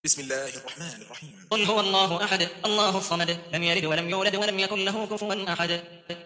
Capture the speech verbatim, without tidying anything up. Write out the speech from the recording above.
بسم الله الرحمن الرحيم. قل هو الله أحد الله الصمد لم يلد ولم يولد ولم يكن له كفوا أحد